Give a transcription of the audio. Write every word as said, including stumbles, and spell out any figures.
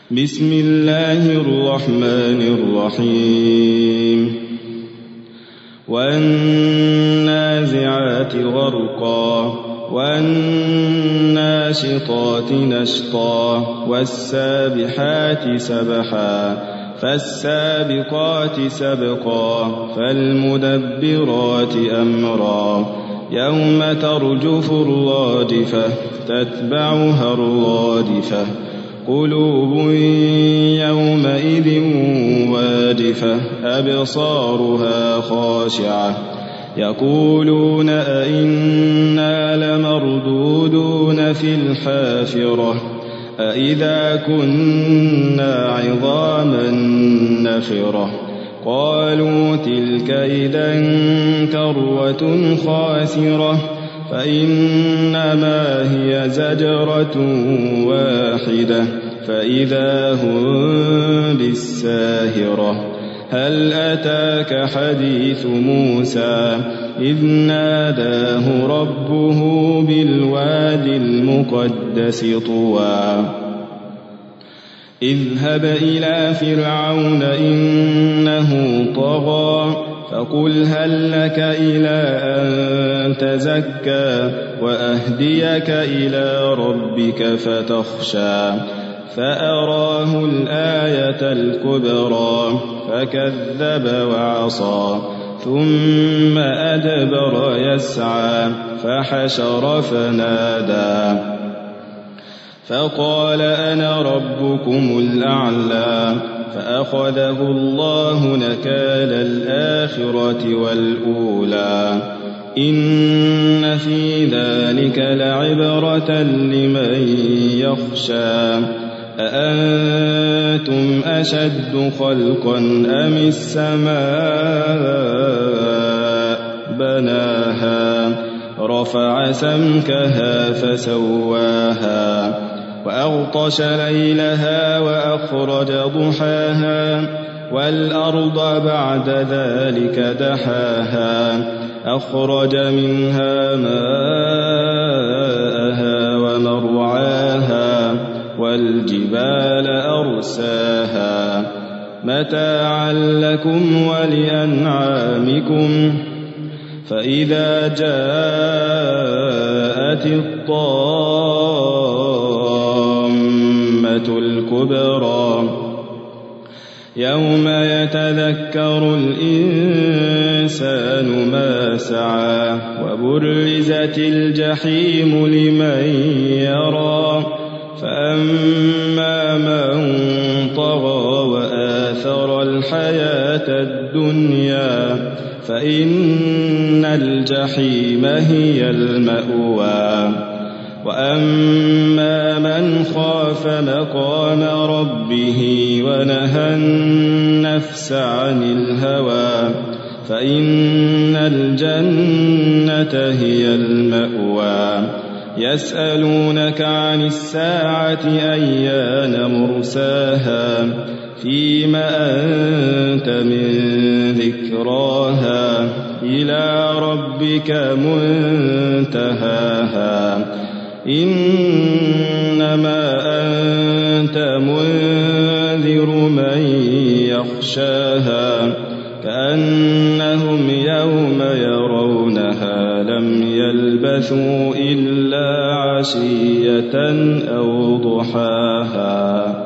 بسم الله الرحمن الرحيم والنازعات غرقا والناشطات نشطا والسابحات سبحا فالسابقات سبقا فالمدبرات أمرا يوم ترجف الراجفة تتبعها الرادفة قلوب يومئذ واجفة أبصارها خاشعة يقولون أئنا لمردودون في الحافرة أئذا كنا عظاما نخرة قالوا تلك إذا كرة خاسرة فإنما هي زجرة واحدة فإذا هم بالساهرة هل أتاك حديث موسى إذ ناداه ربه بالواد المقدس طوى اذهب إلى فرعون إنه طغى فقل هل لك إلى أن تزكى وأهديك إلى ربك فتخشى فأراه الآية الكبرى فكذب وعصى ثم أدبر يسعى فحشر فنادى فقال أنا ربكم الأعلى فأخذه الله نكال الآخرة والأولى إن في ذلك لعبرة لمن يخشى أأنتم أشد خلقا أم السماء بناها رفع سمكها فسواها وأغطش ليلها وأخرج ضحاها والأرض بعد ذلك دحاها أخرج منها ماءها ومرعاها والجبال أرساها متاعا لكم ولأنعامكم فإذا جاءت الطامة الكبرى يوم يتذكر الإنسان ما سعى وبرزت الجحيم لمن يرى فأما من طغى وآثر الحياة الدنيا فإن الجحيم هي المأوى وأما من خاف مقام ربه ونهى النفس عن الهوى فإن الجنة هي المأوى يسألونك عن الساعة أيان مرساها فيم أنت من ذكراها إلى ربك منتهاها إنما أنت منذر من يخشاها كأنهم يوم يرونها لم يلبثوا إلا عشية أو ضحاها.